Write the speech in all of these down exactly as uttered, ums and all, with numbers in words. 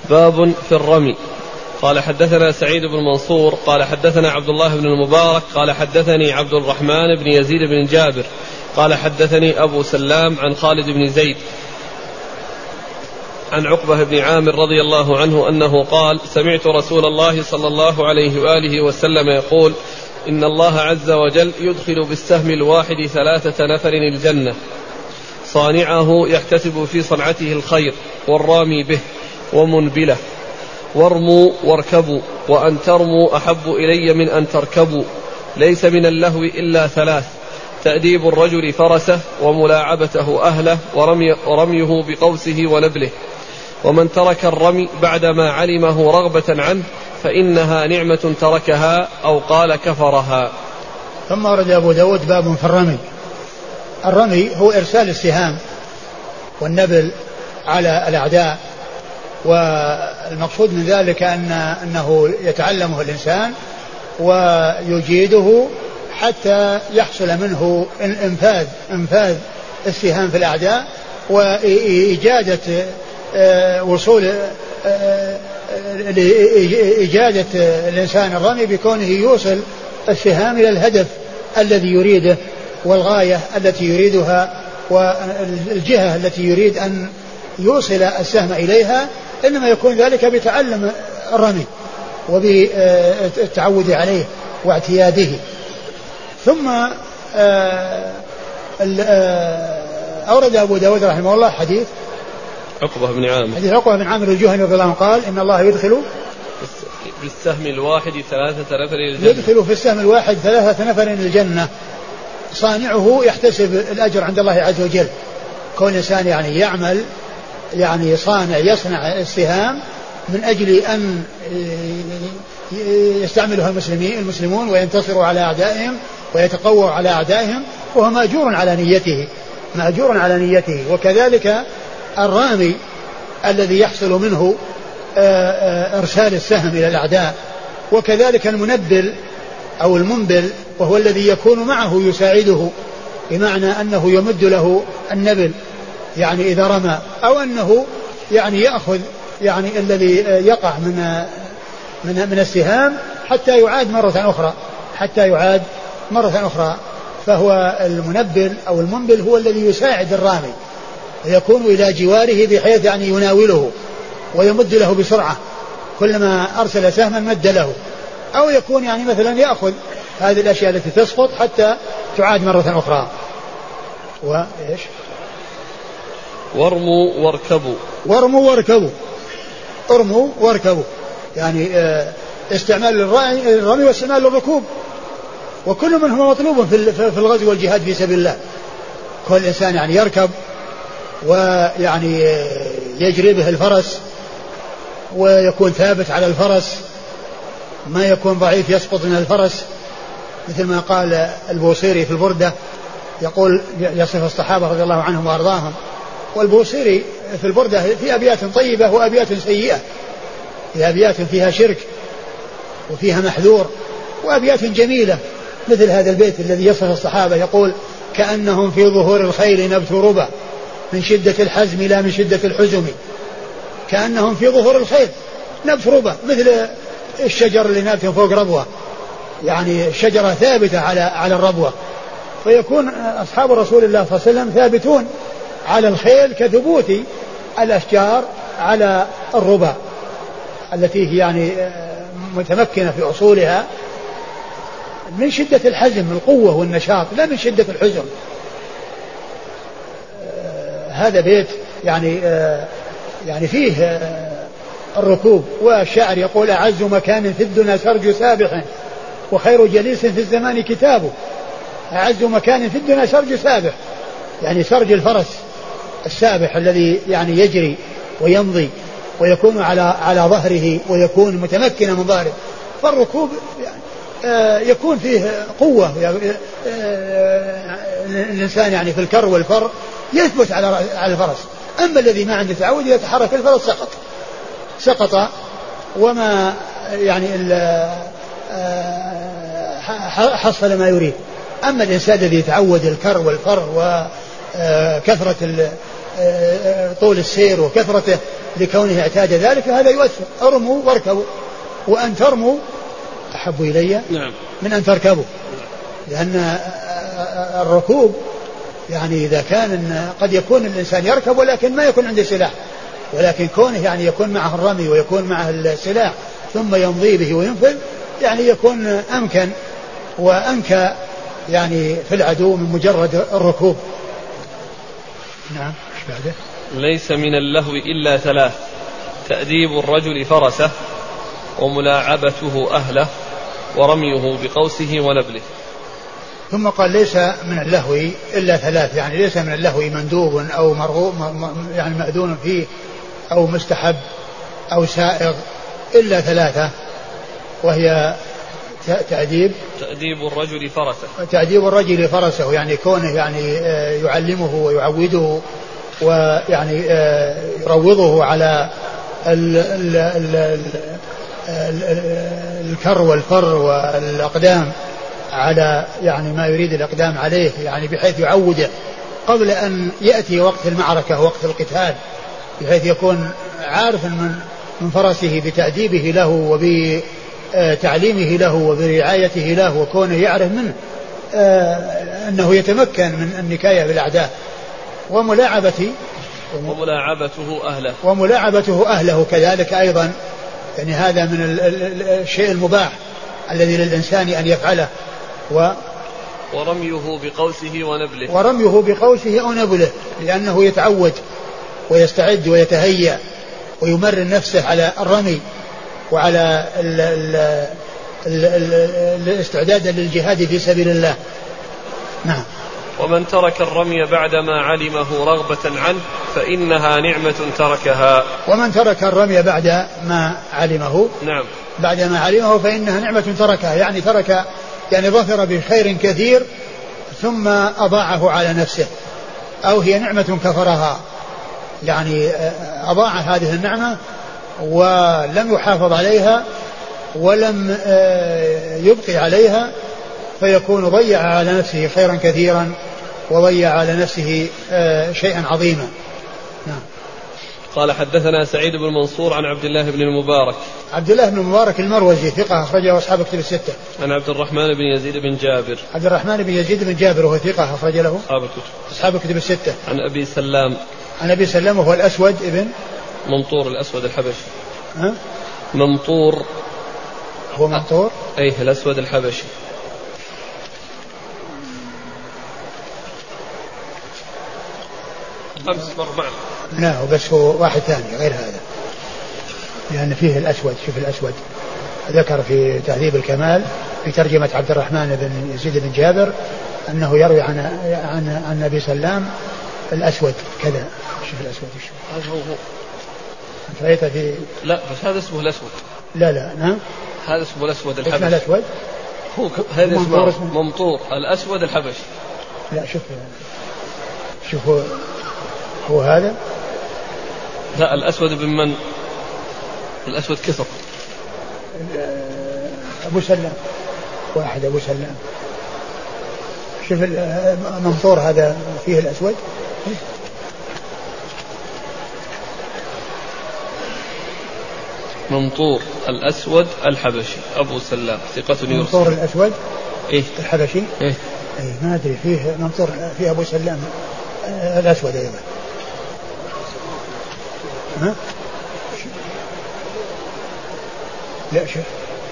باب في الرمي. قال حدثنا سعيد بن منصور قال حدثنا عبد الله بن المبارك قال حدثني عبد الرحمن بن يزيد بن جابر قال حدثني أبو سلام عن خالد بن زيد عن عقبة بن عامر رضي الله عنه أنه قال سمعت رسول الله صلى الله عليه وآله وسلم يقول إن الله عز وجل يدخل بالسهم الواحد ثلاثة نفر الجنة صانعه يحتسب في صنعته الخير والرامي به ومنبله وارموا واركبوا وأن ترموا أحب إلي من أن تركبوا ليس من اللهو إلا ثلاث تأديب الرجل فرسه وملاعبته أهله ورمي ورميه بقوسه ونبله ومن ترك الرمي بعدما علمه رغبة عنه فإنها نعمة تركها أو قال كفرها. ثم ورد أبو داود باب في الرمي. الرمي هو إرسال السهام والنبل على الأعداء، والمقصود من ذلك أن أنه يتعلمه الإنسان ويجيده حتى يحصل منه انفاذ انفاذ السهام في الأعداء وإجادة وصول إجادة الإنسان الرمي بكونه يوصل السهام إلى الهدف الذي يريده والغاية التي يريدها والجهة التي يريد أن يوصل السهم إليها، إنما يكون ذلك بتعلم الرمي وبالتعود عليه واعتياده. ثم أورد أبو داود رحمه الله حديث عقبة بن عامر حديث عقبة بن عامر الجهني رضي الله عنه قال إن الله يدخل بالسهم الواحد ثلاثة نفر الجنة يدخل في السهم الواحد ثلاثة نفر الجنة صانعه يحتسب الأجر عند الله عز وجل. كون إنسان يعني يعمل يعني صانع يصنع السهام من أجل أن يستعملها المسلمين المسلمون وينتصروا على أعدائهم ويتقووا على أعدائهم، وهو مأجور على نيته مأجور على نيته. وكذلك الرامي الذي يحصل منه إرسال السهم إلى الأعداء، وكذلك المنبل أو المنبل وهو الذي يكون معه يساعده، بمعنى أنه يمد له النبل يعني إذا رمى، أو أنه يعني يأخذ يعني الذي يقع من من من السهام حتى يعاد مرة أخرى حتى يعاد مرة أخرى. فهو المنبل أو المنبل هو الذي يساعد الرامي ويكون إلى جواره بحيث يعني يناوله ويمد له بسرعة، كلما أرسل سهما مد له، أو يكون يعني مثلا يأخذ هذه الأشياء التي تسقط حتى تعاد مرة أخرى. وإيش وارموا واركبوا وارموا واركبوا ارموا واركبوا يعني استعمال الرمي واستعمال الركوب، وكل منهما مطلوب في الغزو والجهاد في سبيل الله. كل إنسان يعني يركب ويعني يجري به الفرس ويكون ثابت على الفرس، ما يكون ضعيف يسقط من الفرس، مثل ما قال البوصيري في البردة يقول يصف الصحابة رضي الله عنهم وأرضاهم. والبوصيري في البردة في أبيات طيبة وأبيات سيئة، في أبيات فيها شرك وفيها محذور وأبيات جميلة، مثل هذا البيت الذي يصف الصحابة يقول كأنهم في ظهور الخيل نبت ربا من شدة الحزم لا من شدة الحزم. كأنهم في ظهور الخيل نبت ربا، مثل الشجر اللي نابت فوق ربوة، يعني شجرة ثابتة على على الربوة، فيكون أصحاب رسول الله صلى الله عليه وسلم ثابتون على الخيل كثبوت الأشجار على الربا التي هي يعني متمكنة في أصولها من شدة الحزم القوة والنشاط لا من شدة الحزن. هذا بيت يعني يعني فيه الركوب. والشاعر يقول أعز مكان في الدنيا سرج سابح وخير جليس في الزمان كتابه. أعز مكان في الدنيا سرج سابح يعني سرج الفرس السابح الذي يعني يجري ويمضي ويكون على على ظهره ويكون متمكنا من ظهره. فالركوب يعني يكون فيه قوة، الإنسان يعني في الكر والفر يثبت على على الفرس. أما الذي ما عنده تعود يتحرك الفرس سقط سقط وما يعني حصل ما يريد. أما الإنسان الذي يتعود الكر والفر وكثرة طول السير وكثرته لكونه اعتاد ذلك هذا يؤثر. ارموا واركبوا، وأن ترموا أحب إلي من أن تركبوا، لأن الركوب يعني إذا كان قد يكون الإنسان يركب ولكن ما يكون عنده سلاح، ولكن كونه يعني يكون معه الرمي ويكون معه السلاح ثم يمضي به وينفذ يعني يكون أمكن وأنكى يعني في العدو من مجرد الركوب. نعم. ايش بعده؟ ليس من اللهو إلا ثلاث: تأديب الرجل فرسه، وملاعبته أهله، ورميه بقوسه ونبله. ثم قال ليس من اللهو إلا ثلاث، يعني ليس من اللهو مندوب أو مرغوب يعني مأذون فيه أو مستحب أو سائغ إلا ثلاثة، وهي تأديب تأديب الرجل فرسه تأديب الرجل فرسه يعني كونه يعني يعلمه ويعوده ويعني يروضه على ال ال ال ال الكر والفر والأقدام على يعني ما يريد الأقدام عليه، يعني بحيث يعوده قبل أن يأتي وقت المعركة وقت القتال، بحيث يكون عارفا من من فرسه بتأديبه له وبتعليمه له وبرعايته له، وكونه يعرف منه أنه يتمكن من النكاية بالأعداء. وملاعبته وملاعبته أهله وملاعبته أهله كذلك أيضا، يعني هذا من الشيء المباح الذي للإنسان أن يفعله. و ورميه بقوسه ونبله ورميه بقوسه أو نبله، لأنه يتعود ويستعد ويتهيأ ويمرن نفسه على الرمي وعلى ال ال ال ال الاستعداد للجهاد في سبيل الله. نعم. ومن ترك الرمي بعدما علمه رغبة عنه فإنها نعمة تركها. ومن ترك الرمي بعد ما علمه نعم بعد ما علمه فإنها نعمة تركها، يعني ترك يعني ظفر بخير كثير ثم أضاعه على نفسه، أو هي نعمة كفرها، يعني أضاع هذه النعمة ولم يحافظ عليها ولم يبقي عليها، فيكون ضيع على نفسه خيرا كثيرا وضيع على نفسه شيئا عظيما. نعم. قال حدثنا سعيد بن منصور عن عبد الله بن المبارك. عبد الله بن المبارك المروزي ثقة أخرجه أصحاب كتب الستة. عن عبد الرحمن بن يزيد بن جابر. عبد الرحمن بن يزيد بن جابر وهو ثقة أخرج له أصحاب الكتب أصحاب كتب الستة. عن أبي سلام. عن أبي سلام وهو الأسود ابن ممطور الأسود الحبشي. ها؟ ممطور هو ممطور؟ أيه الأسود الحبشي. خمس مرة لا بس هو واحد ثاني غير هذا، لأن فيه الأسود. شوف الأسود ذكر في تهذيب الكمال في ترجمة عبد الرحمن بن يزيد بن جابر أنه يروي عن عن عن أبي سلام الأسود كذا. شوف الأسود هذا هو هو رأيته في لا بس هذا اسمه الأسود. لا لا نعم هذا اسمه الأسود الحبشي. اسمه الأسود هو هذا اسمه ممطور الأسود الحبشي. لا شوف شوف هو, هو هذا. لا الأسود بن من؟ الأسود كثر. أبو سلام واحد أبو سلام. شوف المنصور هذا فيه الأسود. منطور الأسود الحبشي أبو سلام ثقة يرسل. منطور الأسود إيه الحبشي إيه إيه ما أدري فيه منطور فيه أبو سلام الأسود أيضا. ها لا شوف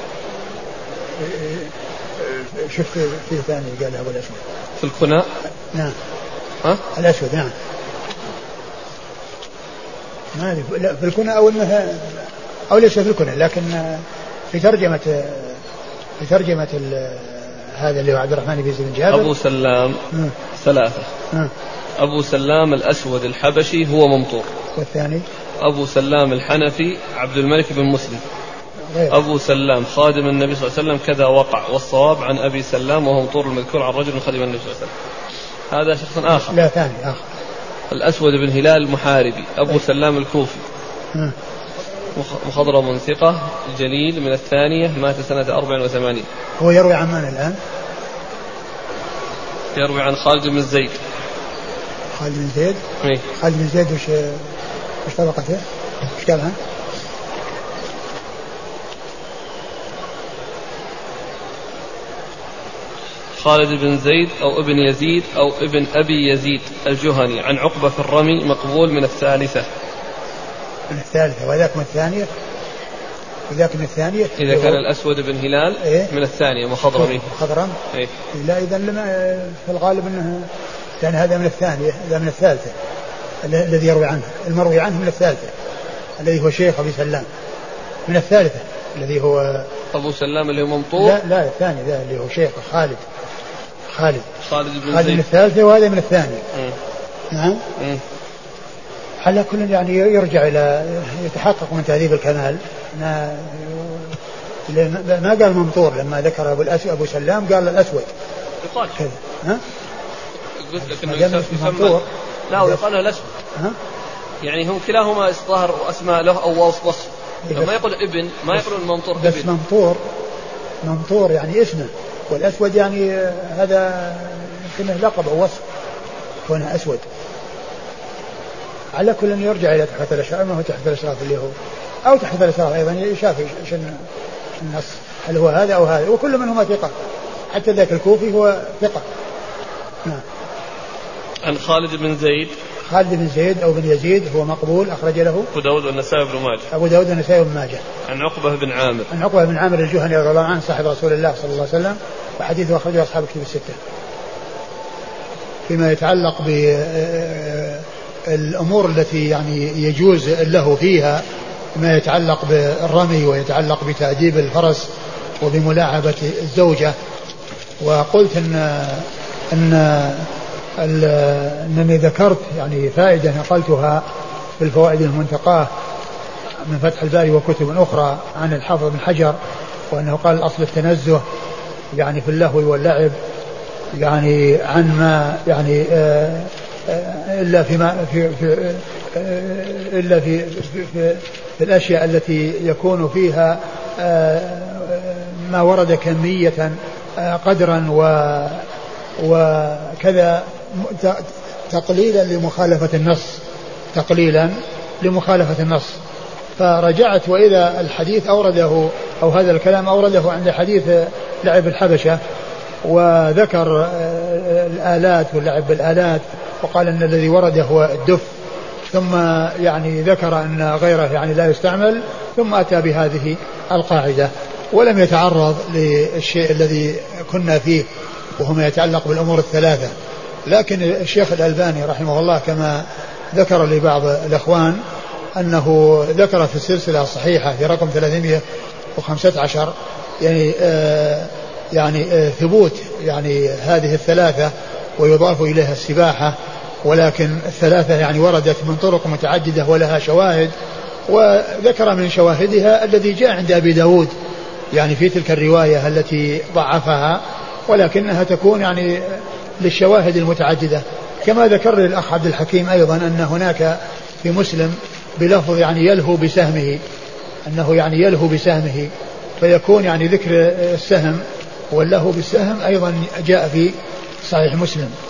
شوف فيه ثاني قال أبو الأسود في الكناء. نعم ها الأسود نعم ما أدري لا في الكناء أو إنها أو ليس في الكناء، لكن في ترجمة في ترجمة هذا اللي هو عبد الرحمن بن بن جابر. أبو سلام م. ثلاثة. م. أبو سلام الأسود الحبشي هو ممطور. والثاني أبو سلام الحنفي عبد الملك بن مسلم. غير. أبو سلام خادم النبي صلى الله عليه وسلم كذا وقع، والصواب عن أبي سلام وهو ممطور المذكور عن رجل خادم النبي صلى الله عليه وسلم. هذا شخص آخر. لا ثاني آخر. الأسود بن هلال المحاربي أبو أي. سلام الكوفي. م. مخضرم ثقة جليل من الثانية مات سنة أربع وثمانين. هو يروي عن من الآن؟ يروي عن خالد بن زيد. خالد بن زيد. إيه؟ خالد بن زيد وش وش طبقته؟ وش قالها؟ خالد بن زيد أو ابن يزيد أو ابن أبي يزيد الجهني عن عقبة في الرمي مقبول من الثالثة. من الثالثة وذاك من الثانية. وذاك من الثانية. إذا كان الأسود بن هلال إيه؟ من الثانية مخضرمي. خضرم. إيه؟ لا إذا لما في الغالب أنه كان هذا من الثانية هذا من الثالثة الذي يروي عنه المروي عنه من الثالثة الذي هو شيخ أبي سلام من الثالثة الذي هو أبو سلام اللي هو ممطور. لا لا الثاني ذا اللي هو شيخ خالد خالد خالد بن خالد زيد من الثالثة وهذا من الثانية. م. نعم. م. على كل يعني يرجع إلى يتحقق من تهذيب الكمال. ما ما قال ممطور لما ذكر أبو الأسود أبو سلام قال الأسود يقال كذا. ها قلت لك إنه يسمى لا ويقال له الأسود. ها يعني هم كلاهما ظهر أسماء له أو وصف لما يقول ابن ما يقولون ممطور بس ابن. ممطور ممطور يعني اسمه والأسود يعني هذا يمكنه لقب أو وصف كونه أسود. على كل يرجع إلى تحت الأشراف ما هو تحت الأشراف اللي هو أو تحت الأشراف أيضا يشاف شن النص هل هو هذا أو هذا وكل منهما ثقة حتى ذاك الكوفي هو ثقة. نعم. عن خالد بن زيد خالد بن زيد أو بن يزيد هو مقبول أخرج له أبو داود والنسائي بن ماجه. أبو داود والنسائي بن ماجه. عن عقبة بن عامر عن عقبة بن عامر الجهني رضي الله عنه صاحب رسول الله صلى الله عليه وسلم وحديثه أخرجه أصحاب الكتب الستة. فيما يتعلق بالأمور التي يعني يجوز له فيها ما يتعلق بالرمي ويتعلق بتأديب الفرس وبملاعبة الزوجة. وقلت أن أن أنني ذكرت يعني فائدة نقلتها في الفوائد المنتقاة من فتح الباري وكتب أخرى عن الحافظ بن حجر وأنه قال الأصل التنزه يعني في اللهو واللعب يعني عن ما يعني آه آه إلا فيما في, في آه إلا في في, في, في الأشياء التي يكون فيها آه ما ورد كمية آه قدرا و وكذا تقليلا لمخالفة النص تقليلا لمخالفة النص. فرجعت وإذا الحديث أورده أو هذا الكلام أورده عند حديث لعب الحبشة وذكر الآلات واللعب بالآلات وقال أن الذي ورد هو الدف ثم يعني ذكر أن غيره يعني لا يستعمل ثم أتى بهذه القاعدة ولم يتعرض للشيء الذي كنا فيه وهو ما يتعلق بالأمور الثلاثة. لكن الشيخ الألباني رحمه الله كما ذكر لبعض الأخوان أنه ذكر في السلسلة الصحيحة في رقم ثلاثمائة وخمسة عشر يعني آه يعني آه ثبوت يعني هذه الثلاثة ويضاف إليها السباحة ولكن الثلاثة يعني وردت من طرق متعددة ولها شواهد وذكر من شواهدها الذي جاء عند أبي داود يعني في تلك الرواية التي ضعفها ولكنها تكون يعني للشواهد المتعددة. كما ذكر الأخ عبد الحكيم أيضا أن هناك في مسلم بلفظ يعني يلهو بسهمه أنه يعني يلهو بسهمه فيكون يعني ذكر السهم واللهو بالسهم أيضا جاء في صحيح مسلم.